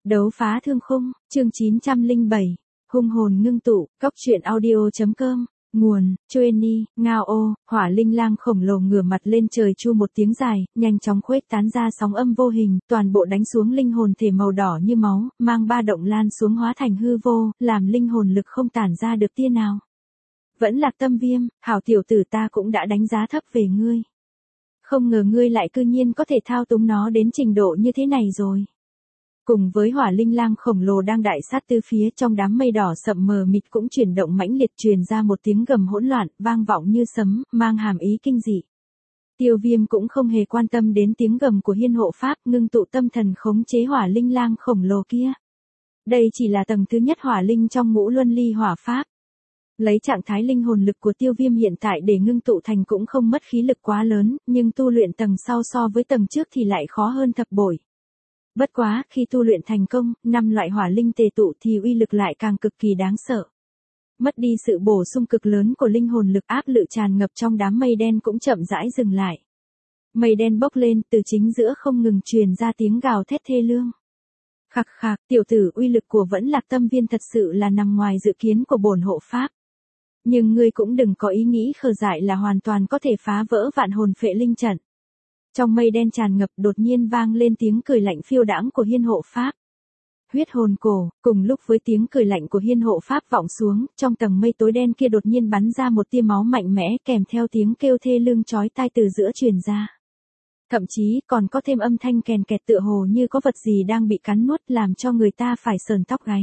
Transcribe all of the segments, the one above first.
Đấu phá thương khung, chương 907, hung hồn ngưng tụ, cóc truyện audio.com, nguồn, Chueni, Ngao ô, hỏa linh lang khổng lồ ngửa mặt lên trời chu một tiếng dài, nhanh chóng khuếch tán ra sóng âm vô hình, toàn bộ đánh xuống linh hồn thể màu đỏ như máu, mang ba động lan xuống hóa thành hư vô, làm linh hồn lực không tản ra được tia nào. Vẫn Lạc Tâm Viêm, hảo tiểu tử ta cũng đã đánh giá thấp về ngươi. Không ngờ ngươi lại cư nhiên có thể thao túng nó đến trình độ như thế này rồi. Cùng với hỏa linh lang khổng lồ đang đại sát tứ phía trong đám mây đỏ sậm mờ mịt cũng chuyển động mãnh liệt truyền ra một tiếng gầm hỗn loạn, vang vọng như sấm, mang hàm ý kinh dị. Tiêu Viêm cũng không hề quan tâm đến tiếng gầm của hiên hộ pháp, ngưng tụ tâm thần khống chế hỏa linh lang khổng lồ kia. Đây chỉ là tầng thứ nhất hỏa linh trong ngũ luân ly hỏa pháp. Lấy trạng thái linh hồn lực của Tiêu Viêm hiện tại để ngưng tụ thành cũng không mất khí lực quá lớn, nhưng tu luyện tầng sau so với tầng trước thì lại khó hơn thập bội. Bất quá, khi tu luyện thành công, 5 loại hỏa linh tề tụ thì uy lực lại càng cực kỳ đáng sợ. Mất đi sự bổ sung cực lớn của linh hồn lực, áp lực tràn ngập trong đám mây đen cũng chậm rãi dừng lại. Mây đen bốc lên, từ chính giữa không ngừng truyền ra tiếng gào thét thê lương. Khạc khạc, tiểu tử, uy lực của Vẫn Lạc Tâm Viên thật sự là nằm ngoài dự kiến của bổn hộ pháp. Nhưng ngươi cũng đừng có ý nghĩ khờ dại là hoàn toàn có thể phá vỡ vạn hồn phệ linh trận. Trong mây đen tràn ngập đột nhiên vang lên tiếng cười lạnh phiêu đãng của hiên hộ pháp. Huyết hồn cổ, cùng lúc với tiếng cười lạnh của hiên hộ pháp vọng xuống, trong tầng mây tối đen kia đột nhiên bắn ra một tia máu mạnh mẽ kèm theo tiếng kêu thê lương chói tai từ giữa truyền ra. Thậm chí còn có thêm âm thanh kèn kẹt tựa hồ như có vật gì đang bị cắn nuốt làm cho người ta phải sờn tóc gáy.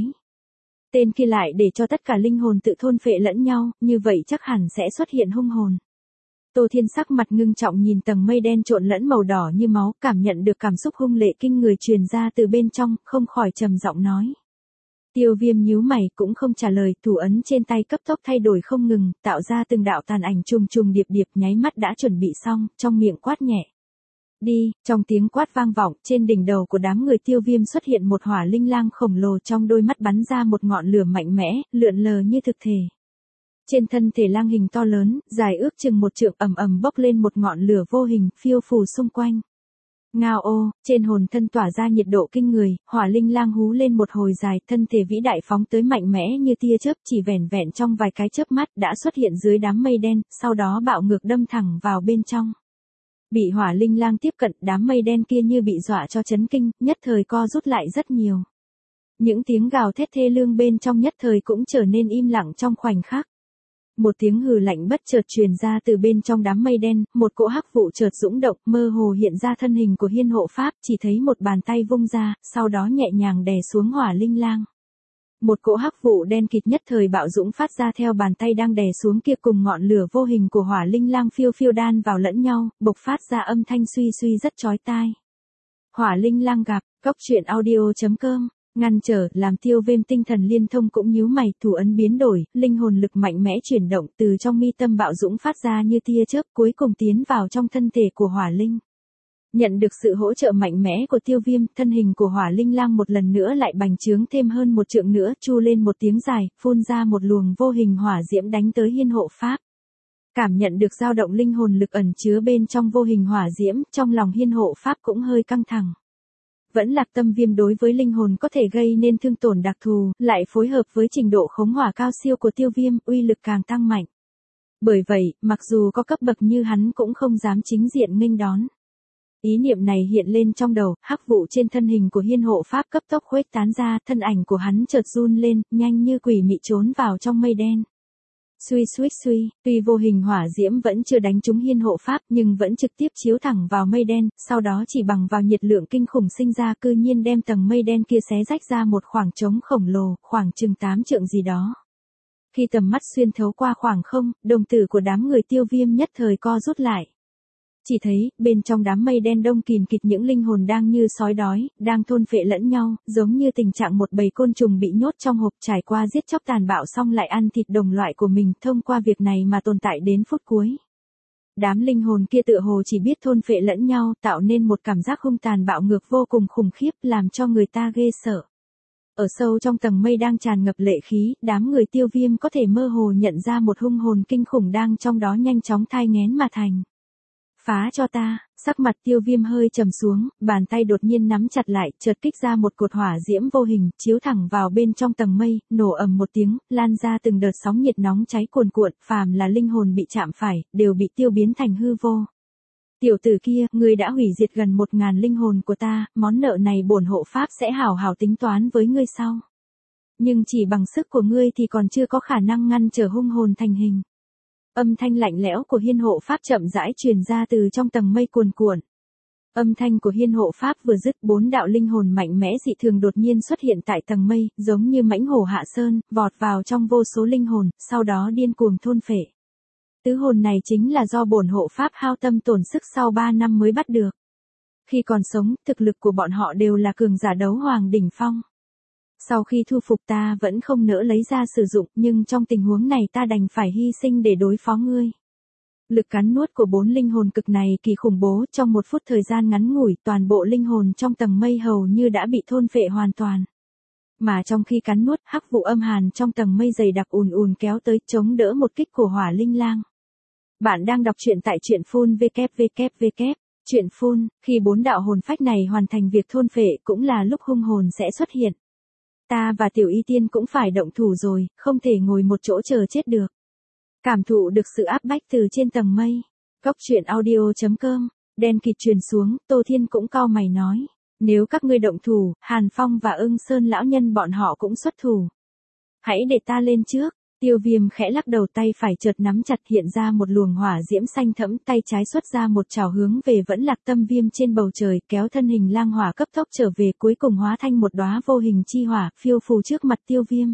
Tên kia lại để cho tất cả linh hồn tự thôn phệ lẫn nhau, như vậy chắc hẳn sẽ xuất hiện hung hồn. Tô Thiên sắc mặt ngưng trọng nhìn tầng mây đen trộn lẫn màu đỏ như máu, cảm nhận được cảm xúc hung lệ kinh người truyền ra từ bên trong, không khỏi trầm giọng nói. Tiêu Viêm nhíu mày cũng không trả lời, thủ ấn trên tay cấp tốc thay đổi không ngừng, tạo ra từng đạo tàn ảnh trùng trùng điệp điệp, nháy mắt đã chuẩn bị xong, trong miệng quát nhẹ. Đi, trong tiếng quát vang vọng, trên đỉnh đầu của đám người Tiêu Viêm xuất hiện một hỏa linh lang khổng lồ, trong đôi mắt bắn ra một ngọn lửa mạnh mẽ, lượn lờ như thực thể. Trên thân thể lang hình to lớn, dài ước chừng 1 trượng ầm ầm bốc lên một ngọn lửa vô hình, phiêu phù xung quanh. Ngao ô, trên hồn thân tỏa ra nhiệt độ kinh người, hỏa linh lang hú lên một hồi dài, thân thể vĩ đại phóng tới mạnh mẽ như tia chớp, chỉ vẻn vẹn trong vài cái chớp mắt đã xuất hiện dưới đám mây đen, sau đó bạo ngược đâm thẳng vào bên trong. Bị hỏa linh lang tiếp cận, đám mây đen kia như bị dọa cho chấn kinh, nhất thời co rút lại rất nhiều. Những tiếng gào thét thê lương bên trong nhất thời cũng trở nên im lặng trong khoảnh khắc. Một tiếng hừ lạnh bất chợt truyền ra từ bên trong đám mây đen, một cỗ hắc vụ chợt dũng động, mơ hồ hiện ra thân hình của hiên hộ pháp, chỉ thấy một bàn tay vung ra, sau đó nhẹ nhàng đè xuống hỏa linh lang. Một cỗ hắc vụ đen kịt nhất thời bạo dũng phát ra theo bàn tay đang đè xuống kia, cùng ngọn lửa vô hình của hỏa linh lang phiêu phiêu đan vào lẫn nhau, bộc phát ra âm thanh suy suy rất chói tai. Hỏa linh lang gặp, cóc truyện audio.com. Ngăn trở, làm Tiêu Viêm tinh thần liên thông cũng nhíu mày, thủ ấn biến đổi, linh hồn lực mạnh mẽ chuyển động từ trong mi tâm bạo dũng phát ra như tia chớp, cuối cùng tiến vào trong thân thể của hỏa linh. Nhận được sự hỗ trợ mạnh mẽ của Tiêu Viêm, thân hình của hỏa linh lang một lần nữa lại bành trướng thêm hơn 1 trượng nữa, chu lên một tiếng dài, phun ra một luồng vô hình hỏa diễm đánh tới hiên hộ pháp. Cảm nhận được dao động linh hồn lực ẩn chứa bên trong vô hình hỏa diễm, trong lòng hiên hộ pháp cũng hơi căng thẳng. Vẫn Lạc Tâm Viêm đối với linh hồn có thể gây nên thương tổn đặc thù, lại phối hợp với trình độ khống hỏa cao siêu của Tiêu Viêm, uy lực càng tăng mạnh. Bởi vậy, mặc dù có cấp bậc như hắn cũng không dám chính diện nghênh đón. Ý niệm này hiện lên trong đầu, hắc vụ trên thân hình của hiên hộ pháp cấp tốc khuếch tán ra, thân ảnh của hắn chợt run lên, nhanh như quỷ mị trốn vào trong mây đen. Suy, tuy vô hình hỏa diễm vẫn chưa đánh trúng hiên hộ pháp nhưng vẫn trực tiếp chiếu thẳng vào mây đen, sau đó chỉ bằng vào nhiệt lượng kinh khủng sinh ra cư nhiên đem tầng mây đen kia xé rách ra một khoảng trống khổng lồ, khoảng chừng 8 trượng gì đó. Khi tầm mắt xuyên thấu qua khoảng không, đồng tử của đám người Tiêu Viêm nhất thời co rút lại. Chỉ thấy, bên trong đám mây đen đông kìn kịt những linh hồn đang như sói đói, đang thôn phệ lẫn nhau, giống như tình trạng một bầy côn trùng bị nhốt trong hộp, trải qua giết chóc tàn bạo xong lại ăn thịt đồng loại của mình, thông qua việc này mà tồn tại đến phút cuối. Đám linh hồn kia tựa hồ chỉ biết thôn phệ lẫn nhau, tạo nên một cảm giác hung tàn bạo ngược vô cùng khủng khiếp, làm cho người ta ghê sợ. Ở sâu trong tầng mây đang tràn ngập lệ khí, đám người Tiêu Viêm có thể mơ hồ nhận ra một hung hồn kinh khủng đang trong đó nhanh chóng thai nghén mà thành. Phá cho ta, sắc mặt Tiêu Viêm hơi trầm xuống, bàn tay đột nhiên nắm chặt lại, chợt kích ra một cột hỏa diễm vô hình, chiếu thẳng vào bên trong tầng mây, nổ ầm một tiếng, lan ra từng đợt sóng nhiệt nóng cháy cuồn cuộn, phàm là linh hồn bị chạm phải, đều bị tiêu biến thành hư vô. Tiểu tử kia, ngươi đã hủy diệt gần 1000 linh hồn của ta, món nợ này bổn hộ pháp sẽ hảo hảo tính toán với ngươi sau. Nhưng chỉ bằng sức của ngươi thì còn chưa có khả năng ngăn trở hung hồn thành hình. Âm thanh lạnh lẽo của hiên hộ pháp chậm rãi truyền ra từ trong tầng mây cuồn cuộn. Âm thanh của hiên hộ pháp vừa dứt, 4 đạo linh hồn mạnh mẽ dị thường đột nhiên xuất hiện tại tầng mây, giống như mãnh hổ hạ sơn, vọt vào trong vô số linh hồn, sau đó điên cuồng thôn phệ. Tứ hồn này chính là do bổn hộ pháp hao tâm tổn sức sau 3 năm mới bắt được. Khi còn sống, thực lực của bọn họ đều là cường giả đấu hoàng đỉnh phong. Sau khi thu phục ta vẫn không nỡ lấy ra sử dụng, nhưng trong tình huống này ta đành phải hy sinh để đối phó ngươi. Lực cắn nuốt của 4 linh hồn cực này kỳ khủng bố, trong 1 phút thời gian ngắn ngủi, toàn bộ linh hồn trong tầng mây hầu như đã bị thôn phệ hoàn toàn. Mà trong khi cắn nuốt, hắc vụ âm hàn trong tầng mây dày đặc ùn ùn kéo tới, chống đỡ một kích của hỏa linh lang. Bạn đang đọc truyện tại truyện full www. Truyện full, khi 4 đạo hồn phách này hoàn thành việc thôn phệ cũng là lúc hung hồn sẽ xuất hiện. Ta và Tiểu Y Tiên cũng phải động thủ rồi, không thể ngồi một chỗ chờ chết được. Cảm thụ được sự áp bách từ trên tầng mây. Góc truyện audio.com, đen kịt truyền xuống, Tô Thiên cũng cau mày nói. Nếu các ngươi động thủ, Hàn Phong và Ưng Sơn lão nhân bọn họ cũng xuất thủ. Hãy để ta lên trước. Tiêu Viêm khẽ lắc đầu, tay phải chợt nắm chặt, hiện ra một luồng hỏa diễm xanh thẫm, tay trái xuất ra một chảo hướng về Vẫn Lạc Tâm Viêm trên bầu trời, kéo thân hình lang hỏa cấp tốc trở về, cuối cùng hóa thành một đóa vô hình chi hỏa, phiêu phù trước mặt Tiêu Viêm.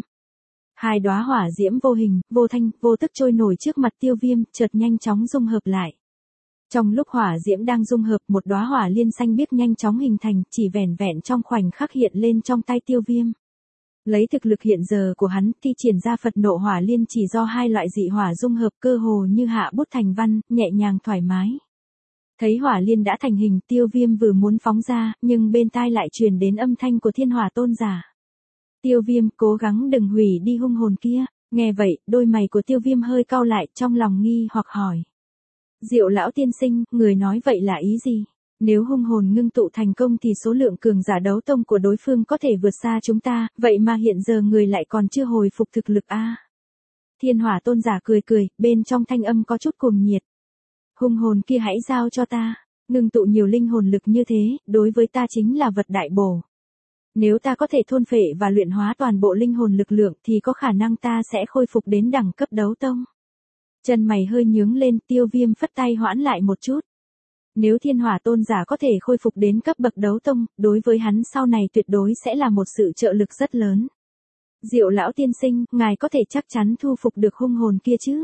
2 đóa hỏa diễm vô hình, vô thanh, vô tức trôi nổi trước mặt Tiêu Viêm, chợt nhanh chóng dung hợp lại. Trong lúc hỏa diễm đang dung hợp, một đóa hỏa liên xanh biếc nhanh chóng hình thành, chỉ vẻn vẹn trong khoảnh khắc hiện lên trong tay Tiêu Viêm. Lấy thực lực hiện giờ của hắn, thi triển ra Phật nộ hỏa liên chỉ do 2 loại dị hỏa dung hợp, cơ hồ như hạ bút thành văn, nhẹ nhàng thoải mái. Thấy hỏa liên đã thành hình, Tiêu Viêm vừa muốn phóng ra, nhưng bên tai lại truyền đến âm thanh của Thiên Hỏa Tôn giả. Tiêu Viêm, cố gắng đừng hủy đi hung hồn kia. Nghe vậy, đôi mày của Tiêu Viêm hơi cau lại, trong lòng nghi hoặc hỏi. Diệu lão tiên sinh, người nói vậy là ý gì? Nếu hung hồn ngưng tụ thành công thì số lượng cường giả đấu tông của đối phương có thể vượt xa chúng ta, vậy mà hiện giờ người lại còn chưa hồi phục thực lực a. Thiên Hỏa Tôn giả cười cười, bên trong thanh âm có chút cuồng nhiệt. Hung hồn kia hãy giao cho ta, ngưng tụ nhiều linh hồn lực như thế, đối với ta chính là vật đại bổ. Nếu ta có thể thôn phệ và luyện hóa toàn bộ linh hồn lực lượng thì có khả năng ta sẽ khôi phục đến đẳng cấp đấu tông. Chân mày hơi nhướng lên, Tiêu Viêm phất tay hoãn lại một chút. Nếu Thiên Hỏa Tôn giả có thể khôi phục đến cấp bậc đấu tông, đối với hắn sau này tuyệt đối sẽ là một sự trợ lực rất lớn. Diệu lão tiên sinh, ngài có thể chắc chắn thu phục được hung hồn kia chứ?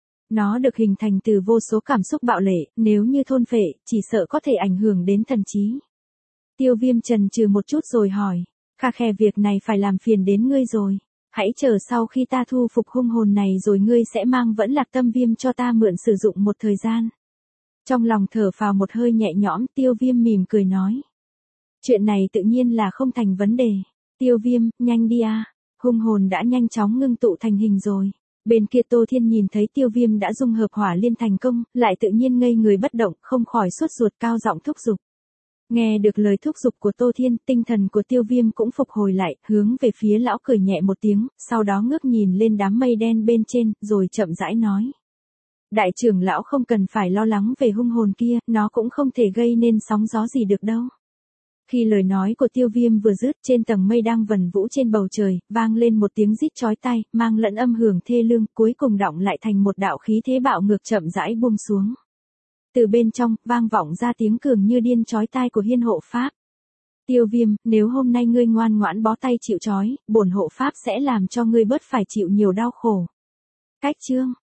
Nó được hình thành từ vô số cảm xúc bạo lệ, nếu như thôn phệ, chỉ sợ có thể ảnh hưởng đến thần trí. Tiêu Viêm chần chừ một chút rồi hỏi, kha khe, việc này phải làm phiền đến ngươi rồi. Hãy chờ sau khi ta thu phục hung hồn này rồi ngươi sẽ mang Vẫn Lạc Tâm Viêm cho ta mượn sử dụng một thời gian. Trong lòng thở phào một hơi nhẹ nhõm, Tiêu Viêm mỉm cười nói. Chuyện này tự nhiên là không thành vấn đề. Tiêu Viêm, nhanh đi a. Hung hồn đã nhanh chóng ngưng tụ thành hình rồi. Bên kia Tô Thiên nhìn thấy Tiêu Viêm đã dung hợp hỏa liên thành công, lại tự nhiên ngây người bất động, không khỏi sốt ruột, cao giọng thúc giục. Nghe được lời thúc giục của Tô Thiên, tinh thần của Tiêu Viêm cũng phục hồi lại, hướng về phía lão cười nhẹ một tiếng, sau đó ngước nhìn lên đám mây đen bên trên, rồi chậm rãi nói. Đại trưởng lão không cần phải lo lắng về hung hồn kia, nó cũng không thể gây nên sóng gió gì được đâu. Khi lời nói của Tiêu Viêm vừa dứt, trên tầng mây đang vần vũ trên bầu trời, vang lên một tiếng rít chói tai, mang lẫn âm hưởng thê lương, cuối cùng đọng lại thành một đạo khí thế bạo ngược chậm rãi buông xuống. Từ bên trong, vang vọng ra tiếng cường như điên chói tai của hiên hộ pháp. Tiêu Viêm, nếu hôm nay ngươi ngoan ngoãn bó tay chịu trói, bổn hộ pháp sẽ làm cho ngươi bớt phải chịu nhiều đau khổ. Cách chương